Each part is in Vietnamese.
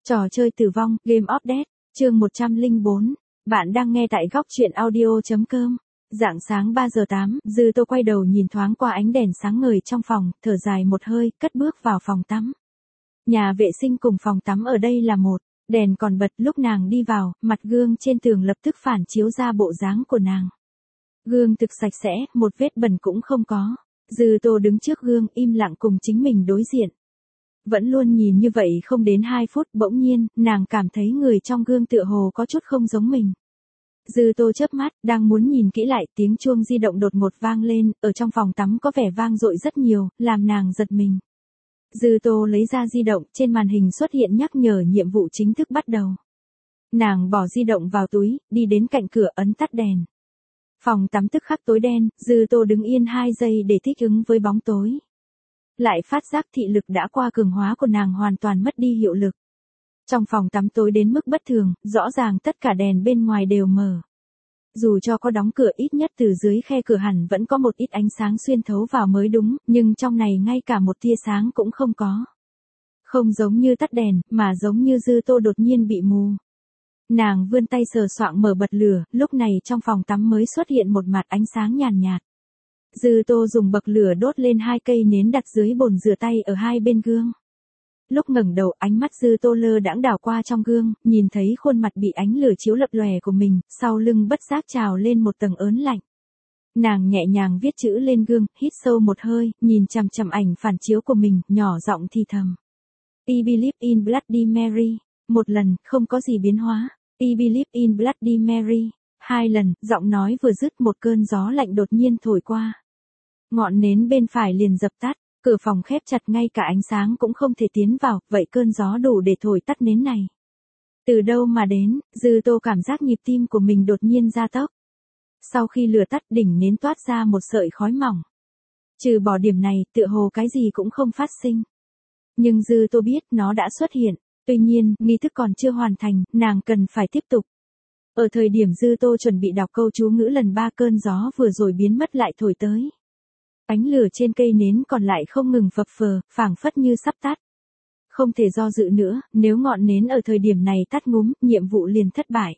Trò chơi tử vong, Game of Death, chương 104. Bạn đang nghe tại góc truyện audio.com. Rạng sáng 3 giờ 8, Dư Tô quay đầu nhìn thoáng qua ánh đèn sáng ngời trong phòng, thở dài một hơi, cất bước vào phòng tắm. Nhà vệ sinh cùng phòng tắm ở đây là một, đèn còn bật. Lúc nàng đi vào, mặt gương trên tường lập tức phản chiếu ra bộ dáng của nàng. Gương thực sạch sẽ, một vết bẩn cũng không có. Dư Tô đứng trước gương, im lặng cùng chính mình đối diện. Vẫn luôn nhìn như vậy không đến 2 phút, bỗng nhiên, nàng cảm thấy người trong gương tựa hồ có chút không giống mình. Dư Tô chớp mắt, đang muốn nhìn kỹ lại, tiếng chuông di động đột ngột vang lên, ở trong phòng tắm có vẻ vang dội rất nhiều, làm nàng giật mình. Dư Tô lấy ra di động, trên màn hình xuất hiện nhắc nhở nhiệm vụ chính thức bắt đầu. Nàng bỏ di động vào túi, đi đến cạnh cửa ấn tắt đèn. Phòng tắm tức khắc tối đen, Dư Tô đứng yên 2 giây để thích ứng với bóng tối. Lại phát giác thị lực đã qua cường hóa của nàng hoàn toàn mất đi hiệu lực. Trong phòng tắm tối đến mức bất thường, rõ ràng tất cả đèn bên ngoài đều mờ. Dù cho có đóng cửa, ít nhất từ dưới khe cửa hẳn vẫn có một ít ánh sáng xuyên thấu vào mới đúng, nhưng trong này ngay cả một tia sáng cũng không có. Không giống như tắt đèn, mà giống như Dư Tô đột nhiên bị mù. Nàng vươn tay sờ soạng mở bật lửa, lúc này trong phòng tắm mới xuất hiện một mặt ánh sáng nhàn nhạt. Dư Tô dùng bậc lửa đốt lên 2 cây nến đặt dưới bồn rửa tay ở hai bên gương. Lúc ngẩng đầu, ánh mắt Dư Tô lơ đãng đảo qua trong gương, nhìn thấy khuôn mặt bị ánh lửa chiếu lập lòe của mình, sau lưng bất giác trào lên một tầng ớn lạnh. Nàng nhẹ nhàng viết chữ lên gương, hít sâu một hơi, nhìn chằm chằm ảnh phản chiếu của mình, nhỏ giọng thì thầm. I believe in Bloody Mary. 1 lần, không có gì biến hóa. I believe in Bloody Mary. 2 lần, giọng nói vừa dứt, một cơn gió lạnh đột nhiên thổi qua. Ngọn nến bên phải liền dập tắt, cửa phòng khép chặt, ngay cả ánh sáng cũng không thể tiến vào, vậy cơn gió đủ để thổi tắt nến này. Từ đâu mà đến, Dư Tô cảm giác nhịp tim của mình đột nhiên gia tốc. Sau khi lửa tắt, đỉnh nến toát ra một sợi khói mỏng. Trừ bỏ điểm này, tựa hồ cái gì cũng không phát sinh. Nhưng Dư Tô biết nó đã xuất hiện, tuy nhiên, nghi thức còn chưa hoàn thành, nàng cần phải tiếp tục. Ở thời điểm Dư Tô chuẩn bị đọc câu chú ngữ lần 3, cơn gió vừa rồi biến mất lại thổi tới. Ánh lửa trên cây nến còn lại không ngừng phập phờ, phảng phất như sắp tắt. Không thể do dự nữa, nếu ngọn nến ở thời điểm này tắt ngúm, nhiệm vụ liền thất bại.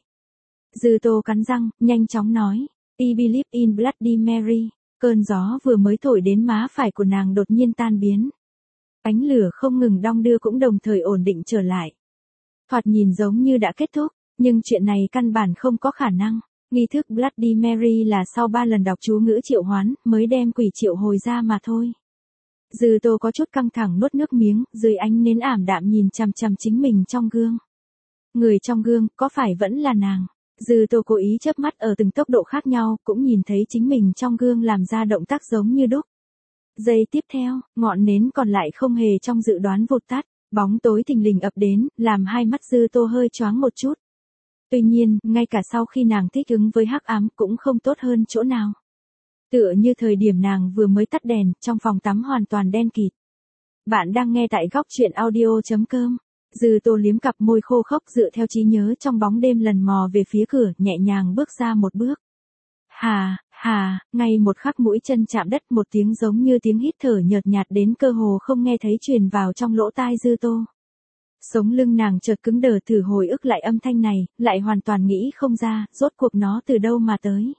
Dư Tô cắn răng, nhanh chóng nói, I believe in Bloody Mary. Cơn gió vừa mới thổi đến má phải của nàng đột nhiên tan biến. Ánh lửa không ngừng đong đưa cũng đồng thời ổn định trở lại. Thoạt nhìn giống như đã kết thúc, nhưng chuyện này căn bản không có khả năng. Nghi thức Bloody Mary là sau 3 lần đọc chú ngữ triệu hoán, mới đem quỷ triệu hồi ra mà thôi. Dư Tô có chút căng thẳng nuốt nước miếng, dưới ánh nến ảm đạm nhìn chằm chằm chính mình trong gương. Người trong gương, có phải vẫn là nàng? Dư Tô cố ý chớp mắt ở từng tốc độ khác nhau, cũng nhìn thấy chính mình trong gương làm ra động tác giống như đúc. Giây tiếp theo, ngọn nến còn lại không hề trong dự đoán vụt tắt, bóng tối thình lình ập đến, làm hai mắt Dư Tô hơi choáng một chút. Tuy nhiên, ngay cả sau khi nàng thích ứng với hắc ám cũng không tốt hơn chỗ nào. Tựa như thời điểm nàng vừa mới tắt đèn, trong phòng tắm hoàn toàn đen kịt. Bạn đang nghe tại góc truyện audio.com. Dư Tô liếm cặp môi khô khốc, dựa theo trí nhớ trong bóng đêm lần mò về phía cửa, nhẹ nhàng bước ra một bước. Ngay một khắc mũi chân chạm đất, một tiếng giống như tiếng hít thở nhợt nhạt đến cơ hồ không nghe thấy truyền vào trong lỗ tai Dư Tô. Sống lưng nàng chợt cứng đờ, thử hồi ức lại âm thanh này, lại hoàn toàn nghĩ không ra, rốt cuộc nó từ đâu mà tới.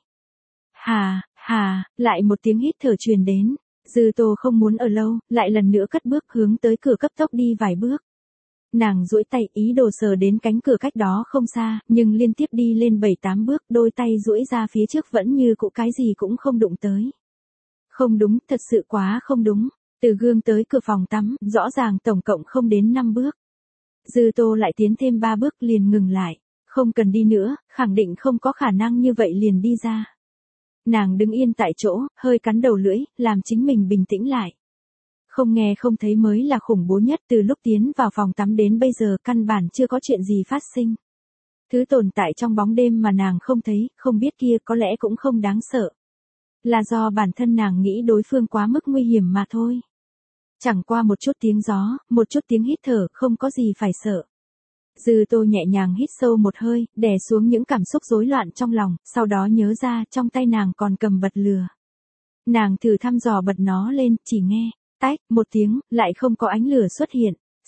Lại một tiếng hít thở truyền đến. Dư Tô không muốn ở lâu, lại lần nữa cất bước hướng tới cửa, cấp tốc đi vài bước. Nàng duỗi tay ý đồ sờ đến cánh cửa cách đó không xa, nhưng liên tiếp đi lên 7-8 bước, đôi tay duỗi ra phía trước vẫn như cũ cái gì cũng không đụng tới. Không đúng, thật sự quá không đúng. Từ gương tới cửa phòng tắm, rõ ràng tổng cộng không đến 5 bước. Dư Tô lại tiến thêm 3 bước liền ngừng lại. Không cần đi nữa, khẳng định không có khả năng như vậy liền đi ra. Nàng đứng yên tại chỗ, hơi cắn đầu lưỡi, làm chính mình bình tĩnh lại. Không nghe không thấy mới là khủng bố nhất, từ lúc tiến vào phòng tắm đến bây giờ căn bản chưa có chuyện gì phát sinh. Thứ tồn tại trong bóng đêm mà nàng không thấy, không biết kia có lẽ cũng không đáng sợ. Là do bản thân nàng nghĩ đối phương quá mức nguy hiểm mà thôi. Chẳng qua một chút tiếng gió, một chút tiếng hít thở, không có gì phải sợ. Dư Tô nhẹ nhàng hít sâu một hơi, đè xuống những cảm xúc rối loạn trong lòng, sau đó nhớ ra trong tay nàng còn cầm bật lửa. Nàng thử thăm dò bật nó lên, chỉ nghe, tách, một tiếng, lại không có ánh lửa xuất hiện.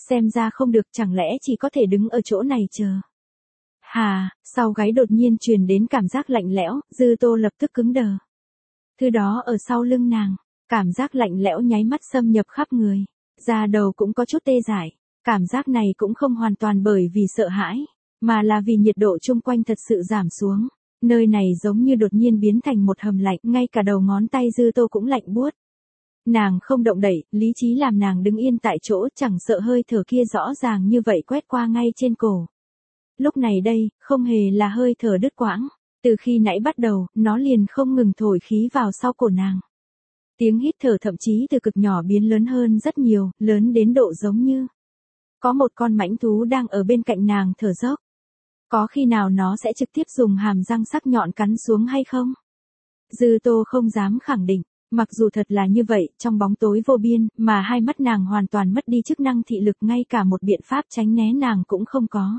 Xem ra không được, chẳng lẽ chỉ có thể đứng ở chỗ này chờ. Hà, sau gáy đột nhiên truyền đến cảm giác lạnh lẽo, Dư Tô lập tức cứng đờ. Thứ đó ở sau lưng nàng, cảm giác lạnh lẽo nháy mắt xâm nhập khắp người. Da đầu cũng có chút tê dại, cảm giác này cũng không hoàn toàn bởi vì sợ hãi, mà là vì nhiệt độ chung quanh thật sự giảm xuống. Nơi này giống như đột nhiên biến thành một hầm lạnh, ngay cả đầu ngón tay Dư Tô cũng lạnh buốt. Nàng không động đậy, lý trí làm nàng đứng yên tại chỗ, chẳng sợ hơi thở kia rõ ràng như vậy quét qua ngay trên cổ. Lúc này đây, không hề là hơi thở đứt quãng, từ khi nãy bắt đầu, nó liền không ngừng thổi khí vào sau cổ nàng. Tiếng hít thở thậm chí từ cực nhỏ biến lớn hơn rất nhiều, lớn đến độ giống như có một con mãnh thú đang ở bên cạnh nàng thở dốc. Có khi nào nó sẽ trực tiếp dùng hàm răng sắc nhọn cắn xuống hay không? Dư Tô không dám khẳng định, mặc dù thật là như vậy, trong bóng tối vô biên, mà hai mắt nàng hoàn toàn mất đi chức năng thị lực, ngay cả một biện pháp tránh né nàng cũng không có.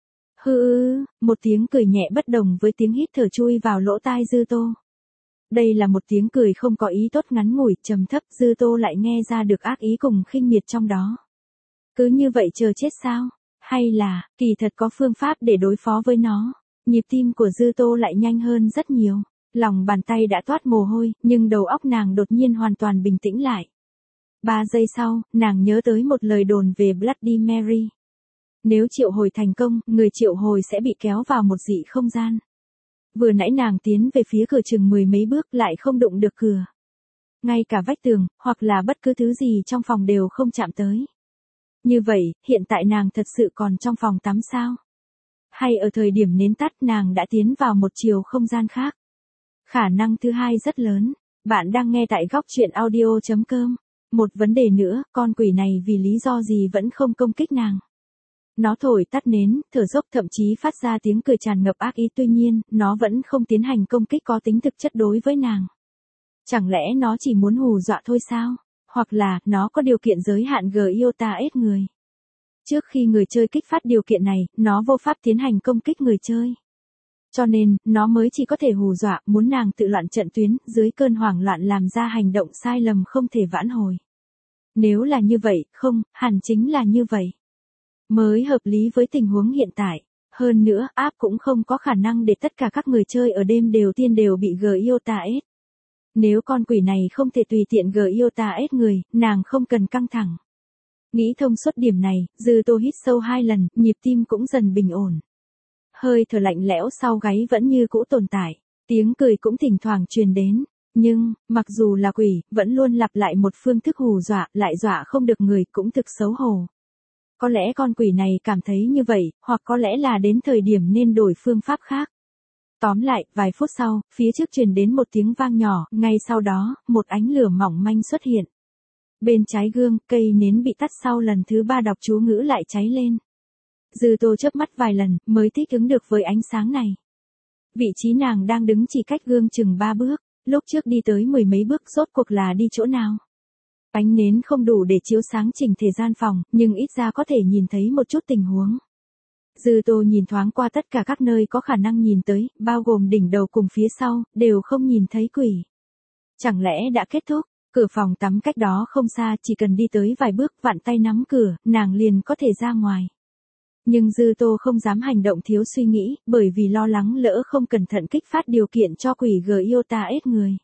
Một tiếng cười nhẹ bất đồng với tiếng hít thở chui vào lỗ tai Dư Tô. Đây là một tiếng cười không có ý tốt, ngắn ngủi, trầm thấp, Dư Tô lại nghe ra được ác ý cùng khinh miệt trong đó. Cứ như vậy chờ chết sao? Hay là, kỳ thật có phương pháp để đối phó với nó? Nhịp tim của Dư Tô lại nhanh hơn rất nhiều. Lòng bàn tay đã toát mồ hôi, nhưng đầu óc nàng đột nhiên hoàn toàn bình tĩnh lại. 3 giây sau, nàng nhớ tới một lời đồn về Bloody Mary. Nếu triệu hồi thành công, người triệu hồi sẽ bị kéo vào một dị không gian. Vừa nãy nàng tiến về phía cửa chừng 10 mấy bước lại không đụng được cửa. Ngay cả vách tường, hoặc là bất cứ thứ gì trong phòng đều không chạm tới. Như vậy, hiện tại nàng thật sự còn trong phòng tắm sao? Hay ở thời điểm nến tắt nàng đã tiến vào một chiều không gian khác? Khả năng thứ hai rất lớn. Bạn đang nghe tại góc truyện audio.com. Một vấn đề nữa, con quỷ này vì lý do gì vẫn không công kích nàng? Nó thổi tắt nến, thở dốc, thậm chí phát ra tiếng cười tràn ngập ác ý, tuy nhiên, nó vẫn không tiến hành công kích có tính thực chất đối với nàng. Chẳng lẽ nó chỉ muốn hù dọa thôi sao? Hoặc là, nó có điều kiện giới hạn Giota S người. Trước khi người chơi kích phát điều kiện này, nó vô pháp tiến hành công kích người chơi. Cho nên, nó mới chỉ có thể hù dọa, muốn nàng tự loạn trận tuyến, dưới cơn hoảng loạn làm ra hành động sai lầm không thể vãn hồi. Nếu là như vậy, không, hẳn chính là như vậy. Mới hợp lý với tình huống hiện tại. Hơn nữa, app cũng không có khả năng để tất cả các người chơi ở đêm đều bị Giota S. Nếu con quỷ này không thể tùy tiện Giota S người, nàng không cần căng thẳng. Nghĩ thông suốt điểm này, Dư Tô hít sâu 2 lần, nhịp tim cũng dần bình ổn. Hơi thở lạnh lẽo sau gáy vẫn như cũ tồn tại, tiếng cười cũng thỉnh thoảng truyền đến. Nhưng, mặc dù là quỷ, vẫn luôn lặp lại một phương thức hù dọa, lại dọa không được người, cũng thực xấu hổ. Có lẽ con quỷ này cảm thấy như vậy, hoặc có lẽ là đến thời điểm nên đổi phương pháp khác. Tóm lại, vài phút sau, phía trước truyền đến một tiếng vang nhỏ, ngay sau đó, một ánh lửa mỏng manh xuất hiện. Bên trái gương, cây nến bị tắt sau lần thứ 3 đọc chú ngữ lại cháy lên. Dư Tô chớp mắt vài lần, mới thích ứng được với ánh sáng này. Vị trí nàng đang đứng chỉ cách gương chừng 3 bước, lúc trước đi tới 10 mấy bước, rốt cuộc là đi chỗ nào? Ánh nến không đủ để chiếu sáng chỉnh thể gian phòng, nhưng ít ra có thể nhìn thấy một chút tình huống. Dư Tô nhìn thoáng qua tất cả các nơi có khả năng nhìn tới, bao gồm đỉnh đầu cùng phía sau, đều không nhìn thấy quỷ. Chẳng lẽ đã kết thúc? Cửa phòng tắm cách đó không xa, chỉ cần đi tới vài bước, vặn tay nắm cửa, nàng liền có thể ra ngoài. Nhưng Dư Tô không dám hành động thiếu suy nghĩ, bởi vì lo lắng lỡ không cẩn thận kích phát điều kiện cho quỷ Giota S người.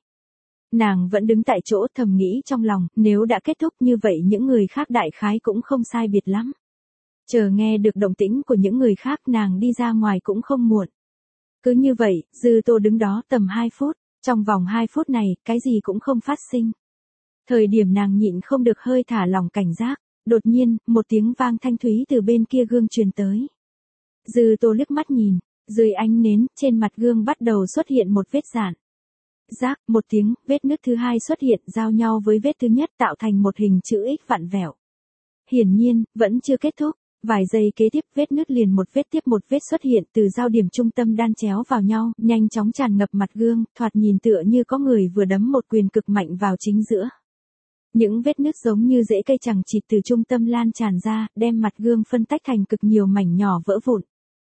Nàng vẫn đứng tại chỗ thầm nghĩ trong lòng, nếu đã kết thúc như vậy những người khác đại khái cũng không sai biệt lắm. Chờ nghe được động tĩnh của những người khác nàng đi ra ngoài cũng không muộn. Cứ như vậy, Dư Tô đứng đó tầm 2 phút, trong vòng 2 phút này, cái gì cũng không phát sinh. Thời điểm nàng nhịn không được hơi thả lỏng cảnh giác, đột nhiên, một tiếng vang thanh thúy từ bên kia gương truyền tới. Dư Tô liếc mắt nhìn, dưới ánh nến, trên mặt gương bắt đầu xuất hiện một vết rạn. Rác, một tiếng, vết nứt thứ hai xuất hiện giao nhau với vết thứ nhất tạo thành một hình chữ X vặn vẹo. Hiển nhiên, vẫn chưa kết thúc, vài giây kế tiếp vết nứt liền một vết tiếp một vết xuất hiện từ giao điểm trung tâm đan chéo vào nhau, nhanh chóng tràn ngập mặt gương, thoạt nhìn tựa như có người vừa đấm một quyền cực mạnh vào chính giữa. Những vết nứt giống như rễ cây chằng chịt từ trung tâm lan tràn ra, đem mặt gương phân tách thành cực nhiều mảnh nhỏ vỡ vụn.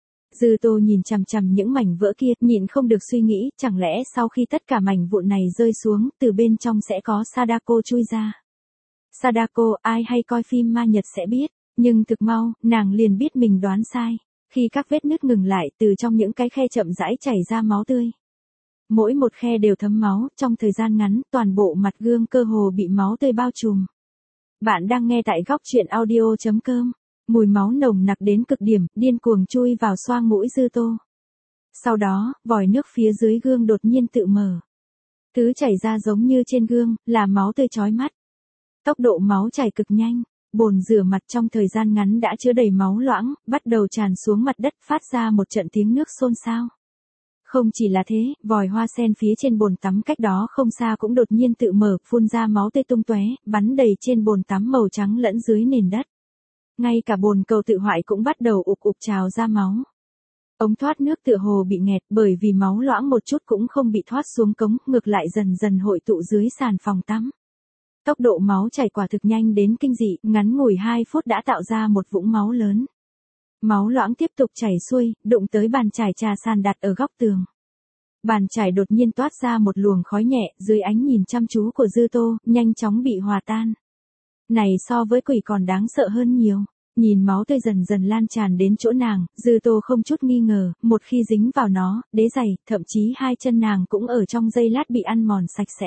Dư Tô nhìn chằm chằm những mảnh vỡ kia, nhịn không được suy nghĩ, chẳng lẽ sau khi tất cả mảnh vụn này rơi xuống, từ bên trong sẽ có Sadako chui ra. Sadako, ai hay coi phim ma Nhật sẽ biết, Nhưng thực mau, nàng liền biết mình đoán sai. Khi các vết nứt ngừng lại, từ trong những cái khe chậm rãi chảy ra máu tươi. Mỗi một khe đều thấm máu, trong thời gian ngắn, toàn bộ mặt gương cơ hồ bị máu tươi bao trùm. Bạn đang nghe tại góc truyện audio.com. Mùi máu nồng nặc đến cực điểm, điên cuồng chui vào xoang mũi Dư Tô. Sau đó, vòi nước phía dưới gương đột nhiên tự mở. Thứ chảy ra giống như trên gương, là máu tươi chói mắt. Tốc độ máu chảy cực nhanh, bồn rửa mặt trong thời gian ngắn đã chứa đầy máu loãng, bắt đầu tràn xuống mặt đất phát ra một trận tiếng nước xôn xao. Không chỉ là thế, vòi hoa sen phía trên bồn tắm cách đó không xa cũng đột nhiên tự mở, phun ra máu tươi tung tóe, bắn đầy trên bồn tắm màu trắng lẫn dưới nền đất. Ngay cả bồn cầu tự hoại cũng bắt đầu ục ục trào ra máu. Ống thoát nước tựa hồ bị nghẹt bởi vì máu loãng một chút cũng không bị thoát xuống cống, ngược lại dần dần hội tụ dưới sàn phòng tắm. Tốc độ máu chảy quả thực nhanh đến kinh dị, ngắn ngủi 2 phút đã tạo ra một vũng máu lớn. Máu loãng tiếp tục chảy xuôi, đụng tới bàn chải trà sàn đặt ở góc tường. Bàn chải đột nhiên toát ra một luồng khói nhẹ, dưới ánh nhìn chăm chú của Dư Tô, nhanh chóng bị hòa tan. Này so với quỷ còn đáng sợ hơn nhiều. Nhìn máu tươi dần dần lan tràn đến chỗ nàng, Dư Tô không chút nghi ngờ, một khi dính vào nó, đế giày, thậm chí 2 chân nàng cũng ở trong giây lát bị ăn mòn sạch sẽ.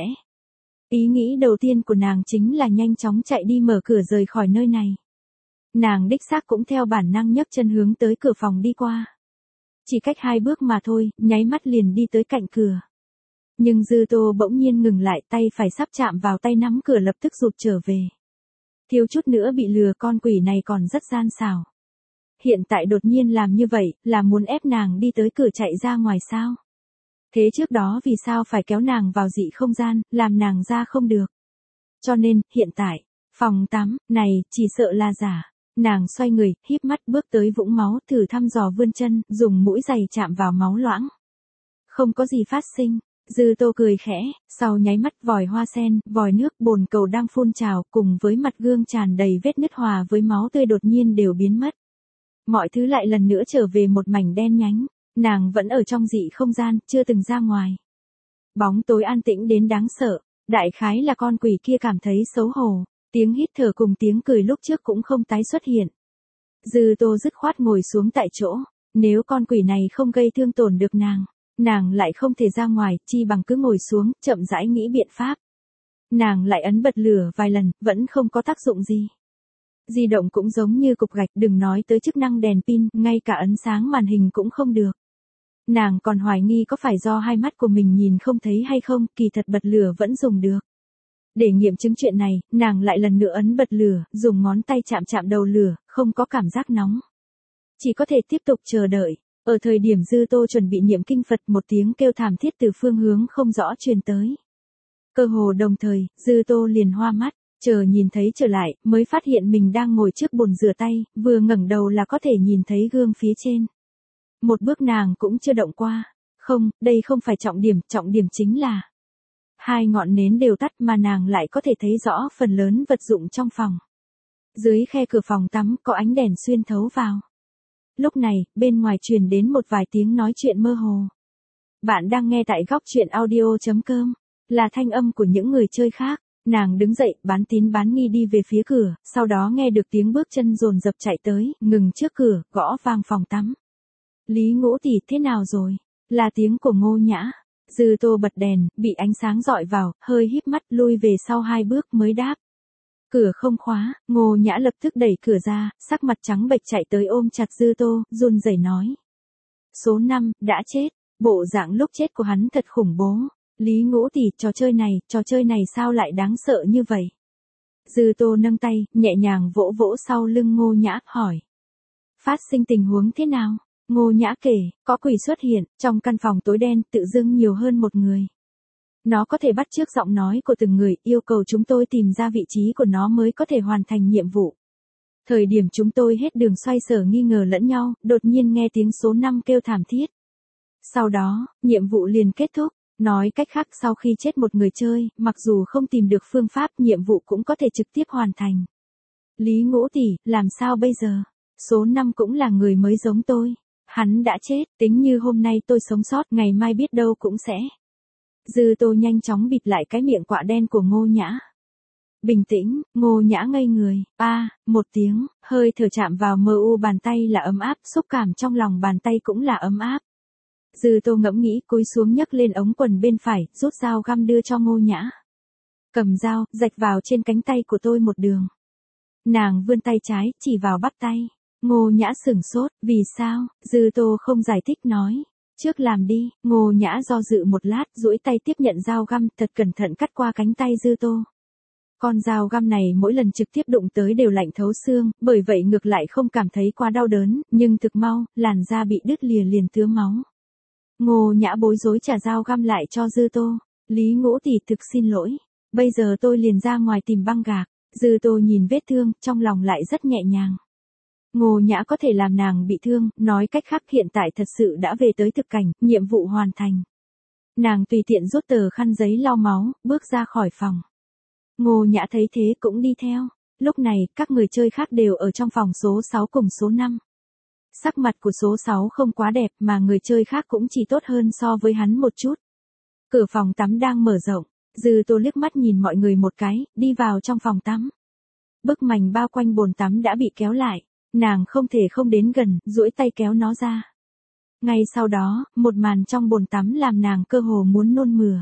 Ý nghĩ đầu tiên của nàng chính là nhanh chóng chạy đi mở cửa rời khỏi nơi này. Nàng đích xác cũng theo bản năng nhấc chân hướng tới cửa phòng đi qua. Chỉ cách 2 bước mà thôi, nháy mắt liền đi tới cạnh cửa. Nhưng Dư Tô bỗng nhiên ngừng lại, tay phải sắp chạm vào tay nắm cửa lập tức rụt trở về. Thiếu chút nữa bị lừa, con quỷ này còn rất gian xảo. Hiện tại đột nhiên làm như vậy, là muốn ép nàng đi tới cửa chạy ra ngoài sao? Thế trước đó vì sao phải kéo nàng vào dị không gian, làm nàng ra không được? Cho nên, hiện tại, phòng tắm, này, chỉ sợ là giả. Nàng xoay người, híp mắt bước tới vũng máu, thử thăm dò vươn chân, dùng mũi giày chạm vào máu loãng. Không có gì phát sinh. Dư Tô cười khẽ, sau nháy mắt vòi hoa sen, vòi nước, bồn cầu đang phun trào, cùng với mặt gương tràn đầy vết nứt hòa với máu tươi đột nhiên đều biến mất. Mọi thứ lại lần nữa trở về một mảnh đen nhánh, nàng vẫn ở trong dị không gian, chưa từng ra ngoài. Bóng tối an tĩnh đến đáng sợ, đại khái là con quỷ kia cảm thấy xấu hổ, tiếng hít thở cùng tiếng cười lúc trước cũng không tái xuất hiện. Dư Tô dứt khoát ngồi xuống tại chỗ, nếu con quỷ này không gây thương tổn được nàng lại không thể ra ngoài, chi bằng cứ ngồi xuống, chậm rãi nghĩ biện pháp. Nàng lại ấn bật lửa vài lần, vẫn không có tác dụng gì. Di động cũng giống như cục gạch, đừng nói tới chức năng đèn pin, ngay cả ấn sáng màn hình cũng không được. Nàng còn hoài nghi có phải do hai mắt của mình nhìn không thấy hay không, kỳ thật bật lửa vẫn dùng được. Để nghiệm chứng chuyện này, nàng lại lần nữa ấn bật lửa, dùng ngón tay chạm chạm đầu lửa, không có cảm giác nóng. Chỉ có thể tiếp tục chờ đợi. Ở thời điểm Dư Tô chuẩn bị niệm kinh Phật, một tiếng kêu thảm thiết từ phương hướng không rõ truyền tới. Cơ hồ đồng thời, Dư Tô liền hoa mắt, chờ nhìn thấy trở lại, mới phát hiện mình đang ngồi trước bồn rửa tay, vừa ngẩng đầu là có thể nhìn thấy gương phía trên. Một bước nàng cũng chưa động qua. Không, đây không phải trọng điểm chính là 2 ngọn nến đều tắt mà nàng lại có thể thấy rõ phần lớn vật dụng trong phòng. Dưới khe cửa phòng tắm có ánh đèn xuyên thấu vào. Lúc này, bên ngoài truyền đến một vài tiếng nói chuyện mơ hồ. Bạn đang nghe tại góc truyện audio.com, là thanh âm của những người chơi khác. Nàng đứng dậy, bán tín bán nghi đi về phía cửa, sau đó nghe được tiếng bước chân dồn dập chạy tới, ngừng trước cửa, gõ vang phòng tắm. Lý Ngũ tỷ, thế nào rồi? Là tiếng của Ngô Nhã. Dư Tô bật đèn, bị ánh sáng dọi vào, hơi híp mắt lui về sau 2 bước mới đáp. Cửa không khóa, Ngô Nhã lập tức đẩy cửa ra, sắc mặt trắng bệch chạy tới ôm chặt Dư Tô, run rẩy nói. Số 5, đã chết. Bộ dạng lúc chết của hắn thật khủng bố. Lý Ngũ tỷ, trò chơi này sao lại đáng sợ như vậy? Dư Tô nâng tay, nhẹ nhàng vỗ vỗ sau lưng Ngô Nhã, hỏi. Phát sinh tình huống thế nào? Ngô Nhã kể, có quỷ xuất hiện, trong căn phòng tối đen, tự dưng nhiều hơn một người. Nó có thể bắt chước giọng nói của từng người, yêu cầu chúng tôi tìm ra vị trí của nó mới có thể hoàn thành nhiệm vụ. Thời điểm chúng tôi hết đường xoay sở nghi ngờ lẫn nhau, đột nhiên nghe tiếng số 5 kêu thảm thiết. Sau đó, nhiệm vụ liền kết thúc. Nói cách khác, sau khi chết một người chơi, mặc dù không tìm được phương pháp, nhiệm vụ cũng có thể trực tiếp hoàn thành. Lý Ngũ tỷ, làm sao bây giờ? Số 5 cũng là người mới giống tôi. Hắn đã chết, tính như hôm nay tôi sống sót, ngày mai biết đâu cũng sẽ. Dư Tô nhanh chóng bịt lại cái miệng quạ đen của Ngô Nhã. Bình tĩnh, Ngô Nhã ngây người, một tiếng, hơi thở chạm vào mờ u bàn tay là ấm áp, xúc cảm trong lòng bàn tay cũng là ấm áp. Dư Tô ngẫm nghĩ cúi xuống nhấc lên ống quần bên phải, rút dao găm đưa cho Ngô Nhã. Cầm dao, rạch vào trên cánh tay của tôi một đường. Nàng vươn tay trái, chỉ vào bắp tay. Ngô Nhã sửng sốt, vì sao? Dư Tô không giải thích nói. Trước làm đi, Ngô Nhã do dự một lát, duỗi tay tiếp nhận dao găm, thật cẩn thận cắt qua cánh tay Dư Tô. Con dao găm này mỗi lần trực tiếp đụng tới đều lạnh thấu xương, bởi vậy ngược lại không cảm thấy quá đau đớn, nhưng thực mau, làn da bị đứt lìa liền tứa máu. Ngô Nhã bối rối trả dao găm lại cho Dư Tô. Lý Ngũ tỷ thực xin lỗi. Bây giờ tôi liền ra ngoài tìm băng gạc. Dư Tô nhìn vết thương, trong lòng lại rất nhẹ nhàng. Ngô Nhã có thể làm nàng bị thương, nói cách khác hiện tại thật sự đã về tới thực cảnh, nhiệm vụ hoàn thành. Nàng tùy tiện rút tờ khăn giấy lau máu, bước ra khỏi phòng. Ngô Nhã thấy thế cũng đi theo. Lúc này, các người chơi khác đều ở trong phòng số 6 cùng số 5. Sắc mặt của số 6 không quá đẹp mà người chơi khác cũng chỉ tốt hơn so với hắn một chút. Cửa phòng tắm đang mở rộng. Dư Tô liếc mắt nhìn mọi người một cái, đi vào trong phòng tắm. Bức mành bao quanh bồn tắm đã bị kéo lại. Nàng không thể không đến gần, duỗi tay kéo nó ra. Ngay sau đó, một màn trong bồn tắm làm nàng cơ hồ muốn nôn mửa.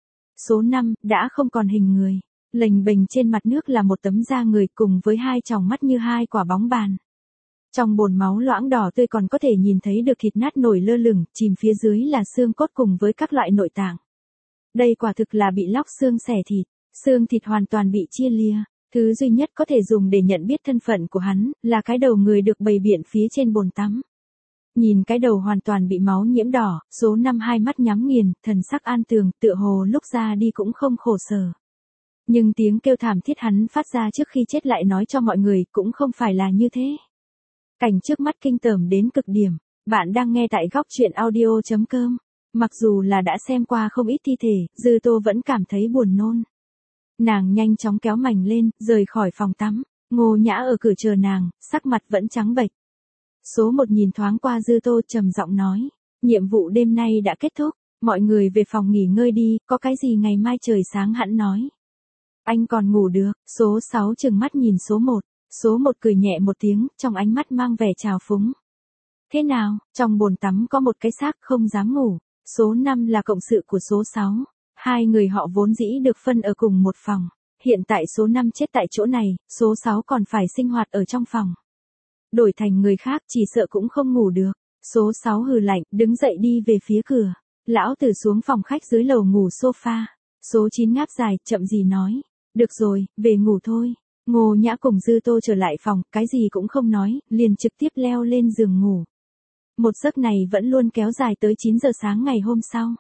Số 5, đã không còn hình người. Lềnh bềnh trên mặt nước là một tấm da người cùng với hai tròng mắt như hai quả bóng bàn. Trong bồn máu loãng đỏ tươi còn có thể nhìn thấy được thịt nát nổi lơ lửng, chìm phía dưới là xương cốt cùng với các loại nội tạng. Đây quả thực là bị lóc xương xẻ thịt, xương thịt hoàn toàn bị chia lìa. Thứ duy nhất có thể dùng để nhận biết thân phận của hắn, là cái đầu người được bày biện phía trên bồn tắm. Nhìn cái đầu hoàn toàn bị máu nhiễm đỏ, số 5 hai mắt nhắm nghiền, thần sắc an tường, tựa hồ lúc ra đi cũng không khổ sở. Nhưng tiếng kêu thảm thiết hắn phát ra trước khi chết lại nói cho mọi người cũng không phải là như thế. Cảnh trước mắt kinh tởm đến cực điểm. Bạn đang nghe tại góc truyện audio.com. Mặc dù là đã xem qua không ít thi thể, Dư Tô vẫn cảm thấy buồn nôn. Nàng nhanh chóng kéo mành lên, rời khỏi phòng tắm. Ngô Nhã ở cửa chờ nàng, sắc mặt vẫn trắng bệch. Số 1 nhìn thoáng qua Dư Tô trầm giọng nói. Nhiệm vụ đêm nay đã kết thúc, mọi người về phòng nghỉ ngơi đi, có cái gì ngày mai trời sáng hẵng nói. Anh còn ngủ được, số 6 trừng mắt nhìn số 1. Số 1 cười nhẹ một tiếng, trong ánh mắt mang vẻ trào phúng. Thế nào, trong bồn tắm có một cái xác không dám ngủ. Số 5 là cộng sự của số 6. Hai người họ vốn dĩ được phân ở cùng một phòng. Hiện tại số 5 chết tại chỗ này, số 6 còn phải sinh hoạt ở trong phòng. Đổi thành người khác chỉ sợ cũng không ngủ được. Số 6 hừ lạnh, đứng dậy đi về phía cửa. Lão Tử xuống phòng khách dưới lầu ngủ sofa. Số 9 ngáp dài, chậm gì nói. Được rồi, về ngủ thôi. Ngô Nhã cùng Dư Tô trở lại phòng, cái gì cũng không nói, liền trực tiếp leo lên giường ngủ. Một giấc này vẫn luôn kéo dài tới 9 giờ sáng ngày hôm sau.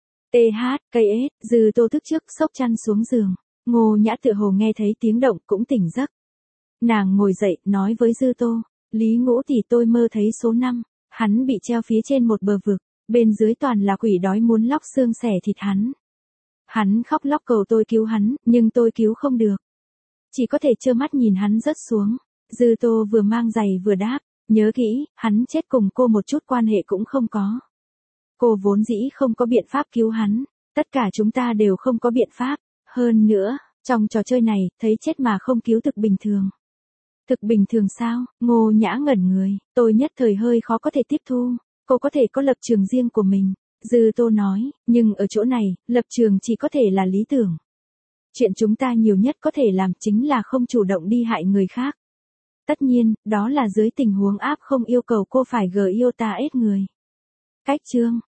Dư Tô thức trước xốc chăn xuống giường. Ngô Nhã tựa hồ nghe thấy tiếng động cũng tỉnh giấc. Nàng ngồi dậy, nói với Dư Tô. Lý Ngũ thì tôi mơ thấy số 5. Hắn bị treo phía trên một bờ vực. Bên dưới toàn là quỷ đói muốn lóc xương xẻ thịt hắn. Hắn khóc lóc cầu tôi cứu hắn, nhưng tôi cứu không được. Chỉ có thể trơ mắt nhìn hắn rớt xuống. Dư Tô vừa mang giày vừa đáp. Nhớ kỹ, hắn chết cùng cô một chút quan hệ cũng không có. Cô vốn dĩ không có biện pháp cứu hắn. Tất cả chúng ta đều không có biện pháp. Hơn nữa, trong trò chơi này, thấy chết mà không cứu thực bình thường. Thực bình thường sao? Ngô Nhã ngẩn người. Tôi nhất thời hơi khó có thể tiếp thu. Cô có thể có lập trường riêng của mình. Dư Tô nói, nhưng ở chỗ này, lập trường chỉ có thể là lý tưởng. Chuyện chúng ta nhiều nhất có thể làm chính là không chủ động đi hại người khác. Tất nhiên, đó là dưới tình huống áp không yêu cầu cô phải GIOTA ết người. Cách chương